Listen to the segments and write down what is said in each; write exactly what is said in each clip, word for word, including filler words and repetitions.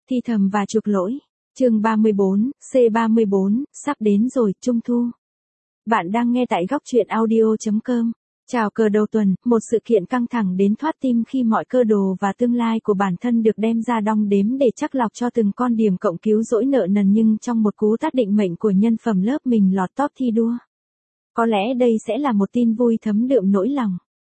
Thi thầm và chuộc lỗi. Chương ba mươi bốn, C ba mươi bốn, sắp đến rồi, Trung thu. Bạn đang nghe tại góc truyện audio chấm com. Chào cờ đầu tuần, một sự kiện căng thẳng đến thoát tim khi mọi cơ đồ và tương lai của bản thân được đem ra đong đếm để chắc lọc cho từng con điểm cộng cứu rỗi nợ nần, nhưng trong một cú tát định mệnh của nhân phẩm lớp mình lọt top thi đua. Có lẽ đây sẽ là một tin vui thấm đượm nỗi lòng.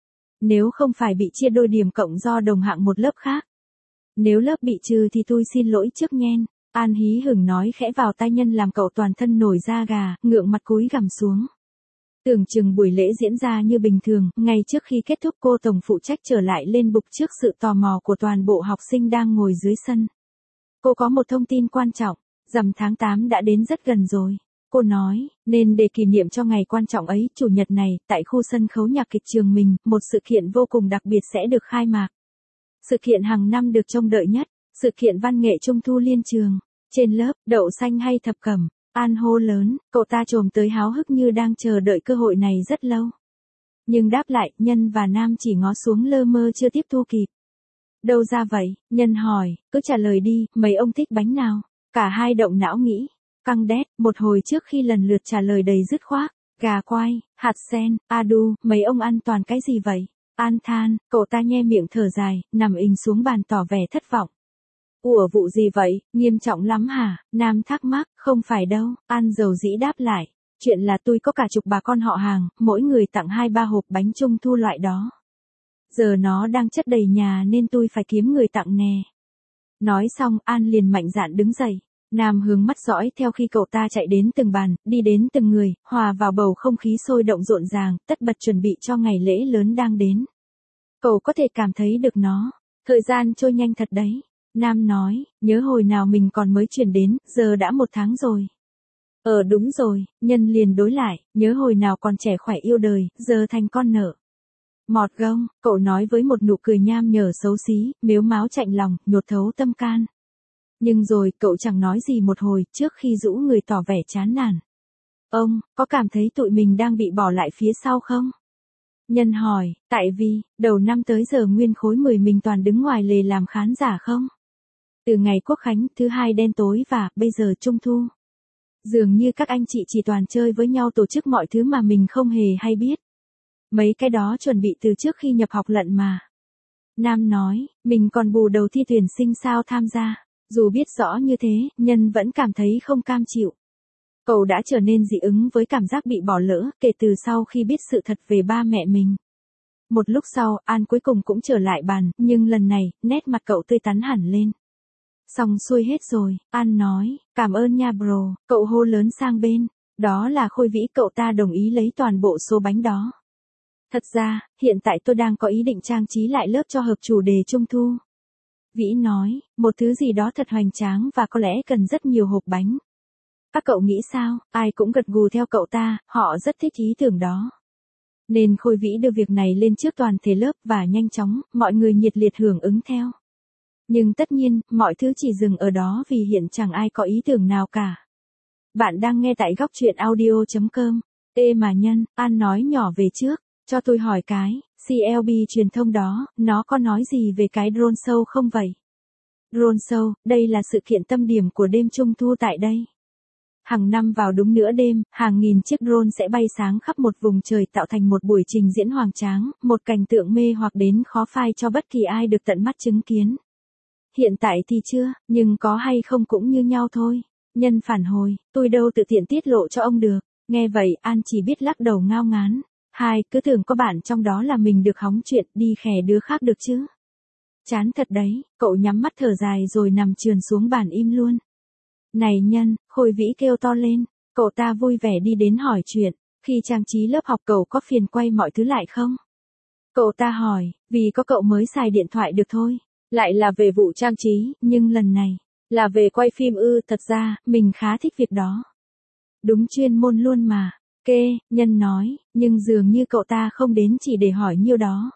Nếu không phải bị chia đôi điểm cộng do đồng hạng một lớp khác. Nếu lớp bị trừ thì tôi xin lỗi trước nhen. An hí hửng nói khẽ vào tai nhân làm cậu toàn thân nổi da gà, ngượng mặt cúi gằm xuống. Tưởng chừng buổi lễ diễn ra như bình thường, ngay trước khi kết thúc cô tổng phụ trách trở lại lên bục trước sự tò mò của toàn bộ học sinh đang ngồi dưới sân. Cô có một thông tin quan trọng, rằm tháng tám đã đến rất gần rồi. Cô nói, nên để kỷ niệm cho ngày quan trọng ấy, chủ nhật này, tại khu sân khấu nhạc kịch trường mình, một sự kiện vô cùng đặc biệt sẽ được khai mạc. Sự kiện hàng năm được trông đợi nhất, sự kiện văn nghệ trung thu liên trường. Trên lớp, đậu xanh hay thập cẩm, An hô lớn, cậu ta trồm tới háo hức như đang chờ đợi cơ hội này rất lâu. Nhưng đáp lại, Nhân và Nam chỉ ngó xuống lơ mơ chưa tiếp thu kịp. Đâu ra vậy? Nhân hỏi, cứ trả lời đi, mấy ông thích bánh nào? Cả hai động não nghĩ. Căng đét, một hồi trước khi lần lượt trả lời đầy dứt khoát. Gà quay, hạt sen, a đu, mấy ông ăn toàn cái gì vậy? An than, cậu ta nhe miệng thở dài, nằm ình xuống bàn tỏ vẻ thất vọng. Ủa vụ gì vậy, nghiêm trọng lắm hả? Nam thắc mắc, không phải đâu. An dầu dĩ đáp lại. Chuyện là tôi có cả chục bà con họ hàng, mỗi người tặng hai ba hộp bánh trung thu loại đó. Giờ nó đang chất đầy nhà nên tôi phải kiếm người tặng nè. Nói xong, An liền mạnh dạn đứng dậy. Nam hướng mắt dõi theo khi cậu ta chạy đến từng bàn, đi đến từng người, hòa vào bầu không khí sôi động rộn ràng, tất bật chuẩn bị cho ngày lễ lớn đang đến. Cậu có thể cảm thấy được nó. Thời gian trôi nhanh thật đấy. Nam nói, nhớ hồi nào mình còn mới chuyển đến, giờ đã một tháng rồi. Ờ đúng rồi, Nhân liền đối lại, nhớ hồi nào còn trẻ khỏe yêu đời, giờ thành con nợ. Mọt gông, cậu nói với một nụ cười nham nhở xấu xí, mếu máo chạnh lòng, nhột thấu tâm can. Nhưng rồi, cậu chẳng nói gì một hồi, trước khi rũ người tỏ vẻ chán nản. Ông, có cảm thấy tụi mình đang bị bỏ lại phía sau không? Nhân hỏi, tại vì, đầu năm tới giờ nguyên khối mười mình toàn đứng ngoài lề làm khán giả không? Từ ngày Quốc Khánh, thứ hai đen tối và, bây giờ Trung thu. Dường như các anh chị chỉ toàn chơi với nhau tổ chức mọi thứ mà mình không hề hay biết. Mấy cái đó chuẩn bị từ trước khi nhập học lận mà. Nam nói, mình còn bù đầu thi tuyển sinh sao tham gia. Dù biết rõ như thế, Nhân vẫn cảm thấy không cam chịu. Cậu đã trở nên dị ứng với cảm giác bị bỏ lỡ, kể từ sau khi biết sự thật về ba mẹ mình. Một lúc sau, An cuối cùng cũng trở lại bàn, nhưng lần này, nét mặt cậu tươi tắn hẳn lên. Xong xuôi hết rồi, An nói, cảm ơn nha bro, cậu hô lớn sang bên. Đó là Khôi Vĩ, cậu ta đồng ý lấy toàn bộ số bánh đó. Thật ra, hiện tại tôi đang có ý định trang trí lại lớp cho hợp chủ đề Trung thu. Vĩ nói, một thứ gì đó thật hoành tráng và có lẽ cần rất nhiều hộp bánh. Các cậu nghĩ sao? Ai cũng gật gù theo cậu ta, họ rất thích ý tưởng đó. Nên Khôi Vĩ đưa việc này lên trước toàn thể lớp và nhanh chóng, mọi người nhiệt liệt hưởng ứng theo. Nhưng tất nhiên, mọi thứ chỉ dừng ở đó vì hiện chẳng ai có ý tưởng nào cả. Bạn đang nghe tại góc truyện audio chấm com. Ê mà Nhân, An nói nhỏ về trước, cho tôi hỏi cái, xê lờ bê truyền thông đó, nó có nói gì về cái drone show không vậy? Drone show, đây là sự kiện tâm điểm của đêm Trung thu tại đây. Hàng năm vào đúng nửa đêm, hàng nghìn chiếc drone sẽ bay sáng khắp một vùng trời tạo thành một buổi trình diễn hoành tráng, một cảnh tượng mê hoặc đến khó phai cho bất kỳ ai được tận mắt chứng kiến. Hiện tại thì chưa, nhưng có hay không cũng như nhau thôi. Nhân phản hồi, tôi đâu tự tiện tiết lộ cho ông được. Nghe vậy, An chỉ biết lắc đầu ngao ngán. Hai, cứ tưởng có bạn trong đó là mình được hóng chuyện, đi khè đứa khác được chứ. Chán thật đấy, cậu nhắm mắt thở dài rồi nằm trườn xuống bàn im luôn. Này Nhân, Khôi Vĩ kêu to lên, cậu ta vui vẻ đi đến hỏi chuyện, khi trang trí lớp học cậu có phiền quay mọi thứ lại không? Cậu ta hỏi, vì có cậu mới xài điện thoại được thôi. Lại là về vụ trang trí, nhưng lần này, là về quay phim ư, thật ra, mình khá thích việc đó. Đúng chuyên môn luôn mà. Kê, Nhân nói, nhưng dường như cậu ta không đến chỉ để hỏi nhiêu đó.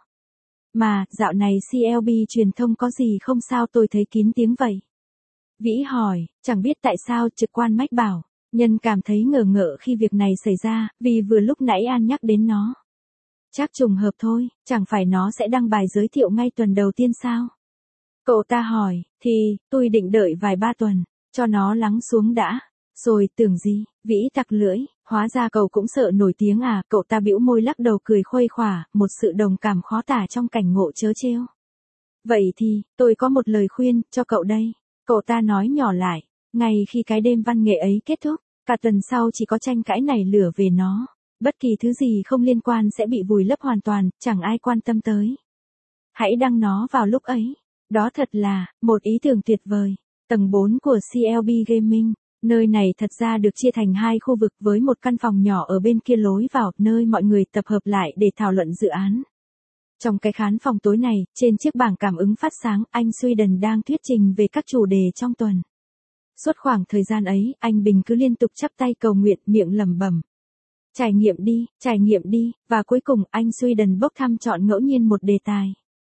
Mà, dạo này xê lờ bê truyền thông có gì không sao tôi thấy kín tiếng vậy. Vĩ hỏi, chẳng biết tại sao trực quan mách bảo, Nhân cảm thấy ngờ ngợ khi việc này xảy ra, vì vừa lúc nãy An nhắc đến nó. Chắc trùng hợp thôi, chẳng phải nó sẽ đăng bài giới thiệu ngay tuần đầu tiên sao? Cậu ta hỏi, thì, tôi định đợi vài ba tuần, cho nó lắng xuống đã. Rồi, tưởng gì, Vĩ tặc lưỡi, hóa ra cậu cũng sợ nổi tiếng à, cậu ta bĩu môi lắc đầu cười khuây khỏa, một sự đồng cảm khó tả trong cảnh ngộ trớ trêu. Vậy thì, tôi có một lời khuyên, cho cậu đây. Cậu ta nói nhỏ lại, ngay khi cái đêm văn nghệ ấy kết thúc, cả tuần sau chỉ có tranh cãi nảy lửa về nó. Bất kỳ thứ gì không liên quan sẽ bị vùi lấp hoàn toàn, chẳng ai quan tâm tới. Hãy đăng nó vào lúc ấy. Đó thật là, một ý tưởng tuyệt vời. Tầng bốn của xê lờ bê Gaming. Nơi này thật ra được chia thành hai khu vực với một căn phòng nhỏ ở bên kia lối vào, nơi mọi người tập hợp lại để thảo luận dự án. Trong cái khán phòng tối này, trên chiếc bảng cảm ứng phát sáng, anh Sweden đang thuyết trình về các chủ đề trong tuần. Suốt khoảng thời gian ấy, anh Bình cứ liên tục chắp tay cầu nguyện, miệng lẩm bẩm. Trải nghiệm đi, trải nghiệm đi, và cuối cùng anh Sweden bốc thăm chọn ngẫu nhiên một đề tài.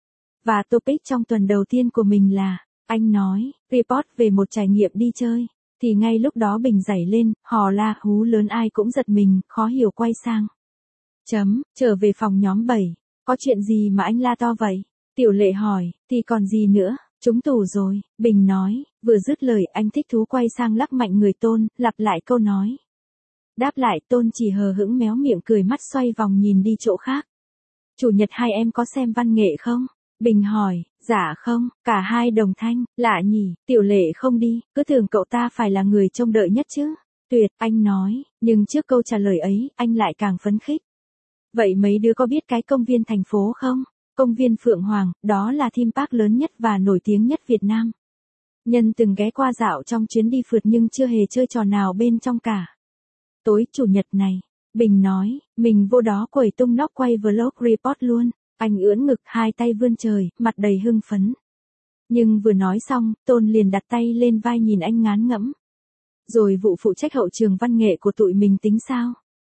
Và topic trong tuần đầu tiên của mình là, anh nói, report về một trải nghiệm đi chơi. Thì ngay lúc đó Bình giảy lên, hò la hú lớn ai cũng giật mình, khó hiểu quay sang. Chấm, trở về phòng nhóm bảy. Có chuyện gì mà anh la to vậy? Tiểu Lệ hỏi, thì còn gì nữa, trúng tủ rồi, Bình nói, vừa dứt lời anh thích thú quay sang lắc mạnh người Tôn, lặp lại câu nói. Đáp lại Tôn chỉ hờ hững méo miệng cười mắt xoay vòng nhìn đi chỗ khác. Chủ nhật hai em có xem văn nghệ không? Bình hỏi, dạ không, cả hai đồng thanh, lạ nhỉ, Tiểu Lệ không đi, cứ tưởng cậu ta phải là người trông đợi nhất chứ. Tuyệt, anh nói, nhưng trước câu trả lời ấy, anh lại càng phấn khích. Vậy mấy đứa có biết cái công viên thành phố không? Công viên Phượng Hoàng, đó là theme park lớn nhất và nổi tiếng nhất Việt Nam. Nhân từng ghé qua dạo trong chuyến đi phượt nhưng chưa hề chơi trò nào bên trong cả. Tối chủ nhật này, Bình nói, mình vô đó quẩy tung nóc quay vlog report luôn. Anh ưỡn ngực hai tay vươn trời, mặt đầy hưng phấn. Nhưng vừa nói xong, Tôn liền đặt tay lên vai nhìn anh ngán ngẫm. Rồi vụ phụ trách hậu trường văn nghệ của tụi mình tính sao?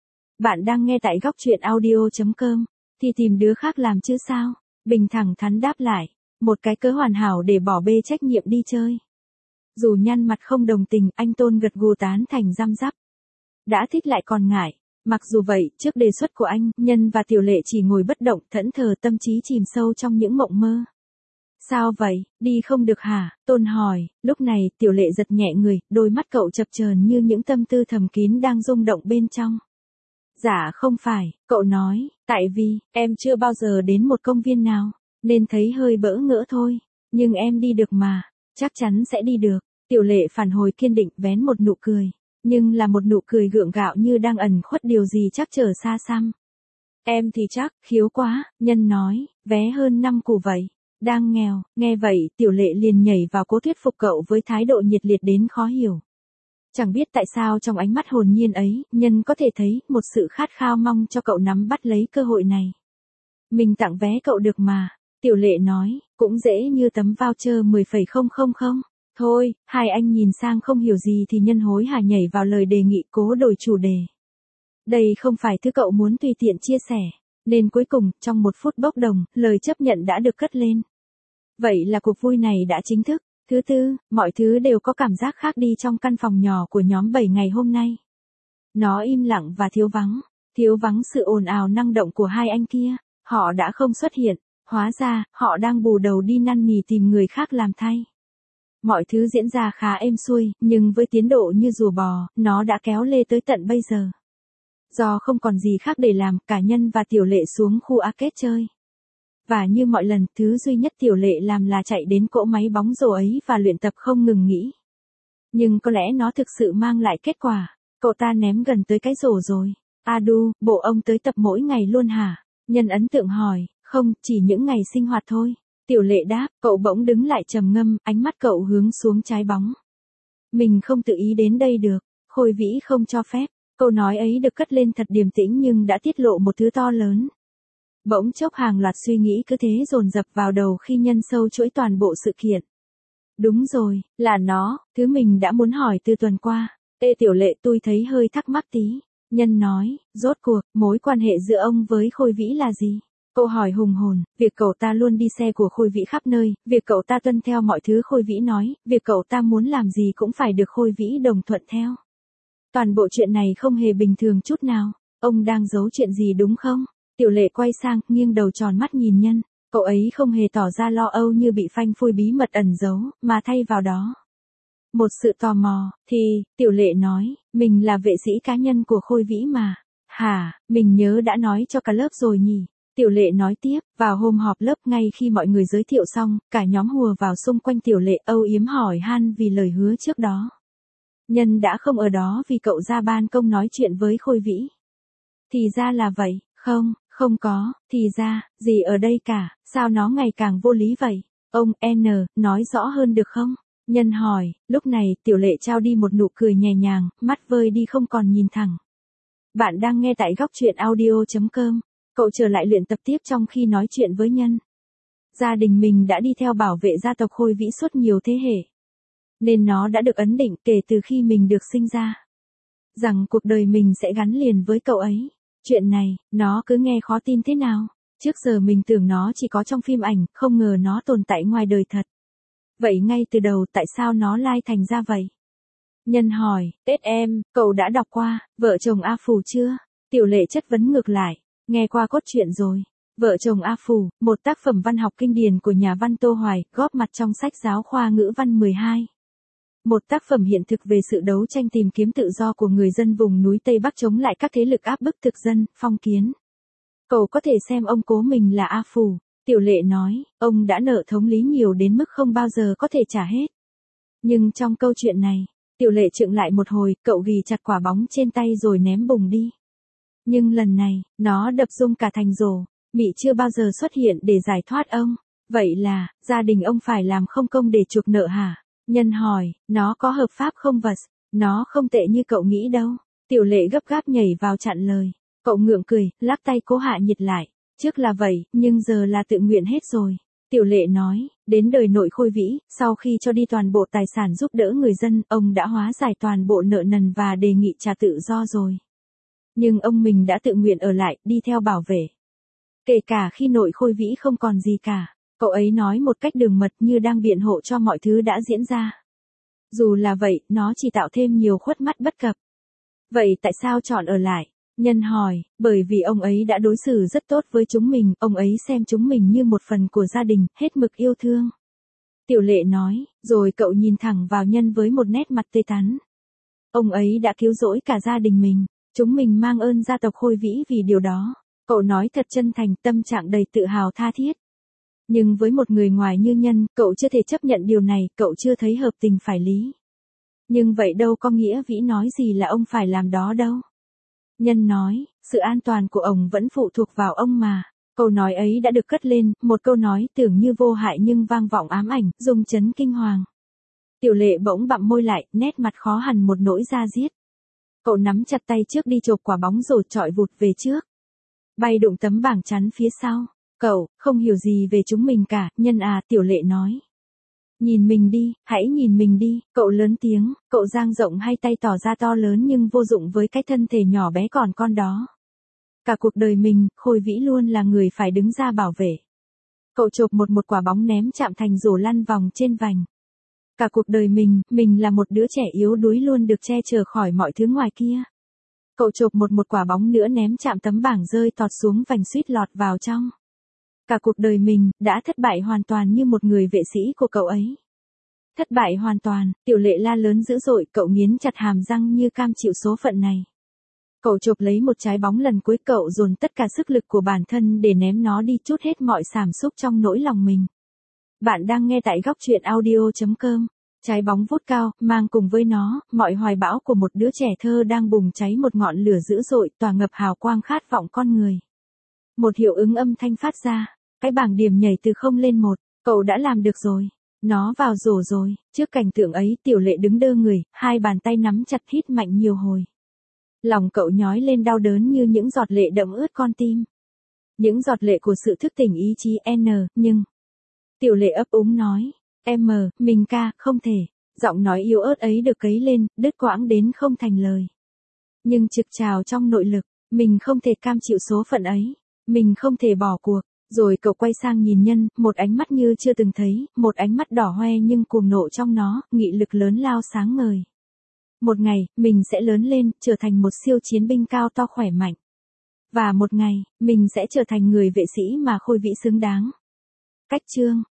Bạn đang nghe tại góc truyện audio chấm com, thì tìm đứa khác làm chứ sao? Bình thẳng thắn đáp lại, một cái cớ hoàn hảo để bỏ bê trách nhiệm đi chơi. Dù nhăn mặt không đồng tình, anh Tôn gật gù tán thành răm rắp. Đã thích lại còn ngại. Mặc dù vậy, trước đề xuất của anh, Nhân và Tiểu Lệ chỉ ngồi bất động, thẫn thờ tâm trí chìm sâu trong những mộng mơ. Sao vậy, đi không được hả? Tôn hỏi, lúc này Tiểu Lệ giật nhẹ người, đôi mắt cậu chập chờn như những tâm tư thầm kín đang rung động bên trong. Dạ không phải, cậu nói, tại vì, em chưa bao giờ đến một công viên nào, nên thấy hơi bỡ ngỡ thôi, nhưng em đi được mà, chắc chắn sẽ đi được. Tiểu Lệ phản hồi kiên định vén một nụ cười. Nhưng là một nụ cười gượng gạo như đang ẩn khuất điều gì chắc chờ xa xăm. Em thì chắc, khiếu quá, Nhân nói, vé hơn năm củ vậy. Đang nghèo, nghe vậy, Tiểu Lệ liền nhảy vào cố thuyết phục cậu với thái độ nhiệt liệt đến khó hiểu. Chẳng biết tại sao trong ánh mắt hồn nhiên ấy, Nhân có thể thấy một sự khát khao mong cho cậu nắm bắt lấy cơ hội này. Mình tặng vé cậu được mà, Tiểu Lệ nói, cũng dễ như tấm voucher mười phẩy không không không. Thôi, hai anh nhìn sang không hiểu gì thì Nhân hối hả nhảy vào lời đề nghị cố đổi chủ đề. Đây không phải thứ cậu muốn tùy tiện chia sẻ, nên cuối cùng, trong một phút bốc đồng, lời chấp nhận đã được cất lên. Vậy là cuộc vui này đã chính thức. Thứ tư, mọi thứ đều có cảm giác khác đi trong căn phòng nhỏ của nhóm bảy ngày hôm nay. Nó im lặng và thiếu vắng, thiếu vắng sự ồn ào năng động của hai anh kia. Họ đã không xuất hiện, hóa ra, họ đang bù đầu đi năn nỉ tìm người khác làm thay. Mọi thứ diễn ra khá êm xuôi, nhưng với tiến độ như rùa bò, nó đã kéo lê tới tận bây giờ. Do không còn gì khác để làm, cả Nhân và Tiểu Lệ xuống khu arcade chơi. Và như mọi lần, thứ duy nhất Tiểu Lệ làm là chạy đến cỗ máy bóng rổ ấy và luyện tập không ngừng nghỉ. Nhưng có lẽ nó thực sự mang lại kết quả. Cậu ta ném gần tới cái rổ rồi. A đu, bộ ông tới tập mỗi ngày luôn hả? Nhân ấn tượng hỏi, không, chỉ những ngày sinh hoạt thôi. Tiểu Lệ đáp, cậu bỗng đứng lại trầm ngâm, ánh mắt cậu hướng xuống trái bóng. Mình không tự ý đến đây được, Khôi Vĩ không cho phép. Câu nói ấy được cất lên thật điềm tĩnh nhưng đã tiết lộ một thứ to lớn. Bỗng chốc hàng loạt suy nghĩ cứ thế dồn dập vào đầu khi Nhân sâu chuỗi toàn bộ sự kiện. Đúng rồi, là nó, thứ mình đã muốn hỏi từ tuần qua. Ê Tiểu Lệ, tôi thấy hơi thắc mắc tí. Nhân nói, rốt cuộc, mối quan hệ giữa ông với Khôi Vĩ là gì? Câu hỏi hùng hồn, việc cậu ta luôn đi xe của Khôi Vĩ khắp nơi, việc cậu ta tuân theo mọi thứ Khôi Vĩ nói, việc cậu ta muốn làm gì cũng phải được Khôi Vĩ đồng thuận theo. Toàn bộ chuyện này không hề bình thường chút nào. Ông đang giấu chuyện gì đúng không? Tiểu Lệ quay sang, nghiêng đầu tròn mắt nhìn Nhân. Cậu ấy không hề tỏ ra lo âu như bị phanh phui bí mật ẩn giấu, mà thay vào đó một sự tò mò, thì, Tiểu Lệ nói, mình là vệ sĩ cá nhân của Khôi Vĩ mà. Hả, mình nhớ đã nói cho cả lớp rồi nhỉ. Tiểu Lệ nói tiếp, vào hôm họp lớp ngay khi mọi người giới thiệu xong, cả nhóm hùa vào xung quanh Tiểu Lệ âu yếm hỏi han vì lời hứa trước đó. Nhân đã không ở đó vì cậu ra ban công nói chuyện với Khôi Vĩ. Thì ra là vậy, không, không có, thì ra, gì ở đây cả, sao nó ngày càng vô lý vậy? Ông N, nói rõ hơn được không? Nhân hỏi, lúc này Tiểu Lệ trao đi một nụ cười nhẹ nhàng, mắt vơi đi không còn nhìn thẳng. Bạn đang nghe tại góc truyện audio.com. Cậu trở lại luyện tập tiếp trong khi nói chuyện với Nhân. Gia đình mình đã đi theo bảo vệ gia tộc Khôi Vĩ suốt nhiều thế hệ. Nên nó đã được ấn định kể từ khi mình được sinh ra. Rằng cuộc đời mình sẽ gắn liền với cậu ấy. Chuyện này, nó cứ nghe khó tin thế nào. Trước giờ mình tưởng nó chỉ có trong phim ảnh, không ngờ nó tồn tại ngoài đời thật. Vậy ngay từ đầu tại sao nó lai thành ra vậy? Nhân hỏi, Tết em, cậu đã đọc qua, Vợ chồng A Phù chưa? Tiểu Lệ chất vấn ngược lại, nghe qua cốt truyện rồi. Vợ chồng A Phù, một tác phẩm văn học kinh điển của nhà văn Tô Hoài, góp mặt trong sách giáo khoa ngữ văn mười hai. Một tác phẩm hiện thực về sự đấu tranh tìm kiếm tự do của người dân vùng núi Tây Bắc chống lại các thế lực áp bức thực dân, phong kiến. Cậu có thể xem ông cố mình là A Phù. Tiểu Lệ nói, ông đã nợ thống lý nhiều đến mức không bao giờ có thể trả hết. Nhưng trong câu chuyện này, Tiểu Lệ chững lại một hồi, cậu ghì chặt quả bóng trên tay rồi ném bùng đi. Nhưng lần này, nó đập rung cả thành rổ. Mị chưa bao giờ xuất hiện để giải thoát ông. Vậy là, gia đình ông phải làm không công để chuộc nợ hả? Nhân hỏi, nó có hợp pháp không vật? Nó không tệ như cậu nghĩ đâu. Tiểu Lệ gấp gáp nhảy vào chặn lời. Cậu ngượng cười, lắc tay cố hạ nhiệt lại. Trước là vậy, nhưng giờ là tự nguyện hết rồi. Tiểu Lệ nói, đến đời nội Khôi Vĩ, sau khi cho đi toàn bộ tài sản giúp đỡ người dân, ông đã hóa giải toàn bộ nợ nần và đề nghị trả tự do rồi. Nhưng ông mình đã tự nguyện ở lại, đi theo bảo vệ. Kể cả khi nội Khôi Vĩ không còn gì cả. Cậu ấy nói một cách đường mật như đang biện hộ cho mọi thứ đã diễn ra. Dù là vậy, nó chỉ tạo thêm nhiều khuất mắt bất cập. Vậy tại sao chọn ở lại? Nhân hỏi, bởi vì ông ấy đã đối xử rất tốt với chúng mình, ông ấy xem chúng mình như một phần của gia đình, hết mực yêu thương. Tiểu Lệ nói, rồi cậu nhìn thẳng vào Nhân với một nét mặt tươi tắn. Ông ấy đã cứu rỗi cả gia đình mình, chúng mình mang ơn gia tộc Khôi Vĩ vì điều đó. Cậu nói thật chân thành, tâm trạng đầy tự hào tha thiết. Nhưng với một người ngoài như Nhân, cậu chưa thể chấp nhận điều này, cậu chưa thấy hợp tình phải lý. Nhưng vậy đâu có nghĩa Vĩ nói gì là ông phải làm đó đâu. Nhân nói, sự an toàn của ông vẫn phụ thuộc vào ông mà. Câu nói ấy đã được cất lên, một câu nói tưởng như vô hại nhưng vang vọng ám ảnh, rung chấn kinh hoàng. Tiểu Lệ bỗng bặm môi lại, nét mặt khó hằn một nỗi da diết. Cậu nắm chặt tay trước đi chộp quả bóng rồi chọi vụt về trước. Bay đụng tấm bảng chắn phía sau. Cậu, không hiểu gì về chúng mình cả, Nhân à, Tiểu Lệ nói. Nhìn mình đi, hãy nhìn mình đi, cậu lớn tiếng, cậu dang rộng hai tay tỏ ra to lớn nhưng vô dụng với cái thân thể nhỏ bé còn con đó. Cả cuộc đời mình, Khôi Vĩ luôn là người phải đứng ra bảo vệ. Cậu chộp một một quả bóng ném chạm thành rổ lăn vòng trên vành. Cả cuộc đời mình, mình là một đứa trẻ yếu đuối luôn được che chở khỏi mọi thứ ngoài kia. Cậu chộp một một quả bóng nữa ném chạm tấm bảng rơi tọt xuống vành suýt lọt vào trong. Cả cuộc đời mình, đã thất bại hoàn toàn như một người vệ sĩ của cậu ấy. Thất bại hoàn toàn, Tiểu Lệ la lớn dữ dội, cậu nghiến chặt hàm răng như cam chịu số phận này. Cậu chộp lấy một trái bóng lần cuối, cậu dồn tất cả sức lực của bản thân để ném nó đi, trút hết mọi cảm xúc trong nỗi lòng mình. Bạn đang nghe tại góc truyện audio.com. Trái bóng vút cao, mang cùng với nó, mọi hoài bão của một đứa trẻ thơ đang bùng cháy một ngọn lửa dữ dội, tỏa ngập hào quang khát vọng con người. Một hiệu ứng âm thanh phát ra, cái bảng điểm nhảy từ không lên một, cậu đã làm được rồi. Nó vào rổ rồi, trước cảnh tượng ấy Tiểu Lệ đứng đơ người, hai bàn tay nắm chặt hít mạnh nhiều hồi. Lòng cậu nhói lên đau đớn như những giọt lệ đẫm ướt con tim. Những giọt lệ của sự thức tỉnh ý chí N, nhưng... Tiểu Lệ ấp úng nói, em mờ, mình ca, không thể. Giọng nói yếu ớt ấy được cấy lên, đứt quãng đến không thành lời. Nhưng trực trào trong nội lực, mình không thể cam chịu số phận ấy. Mình không thể bỏ cuộc. Rồi cậu quay sang nhìn Nhân, một ánh mắt như chưa từng thấy, một ánh mắt đỏ hoe nhưng cuồng nộ trong nó, nghị lực lớn lao sáng ngời. Một ngày, mình sẽ lớn lên, trở thành một siêu chiến binh cao to khỏe mạnh. Và một ngày, mình sẽ trở thành người vệ sĩ mà Khôi Vĩ xứng đáng. Cách chương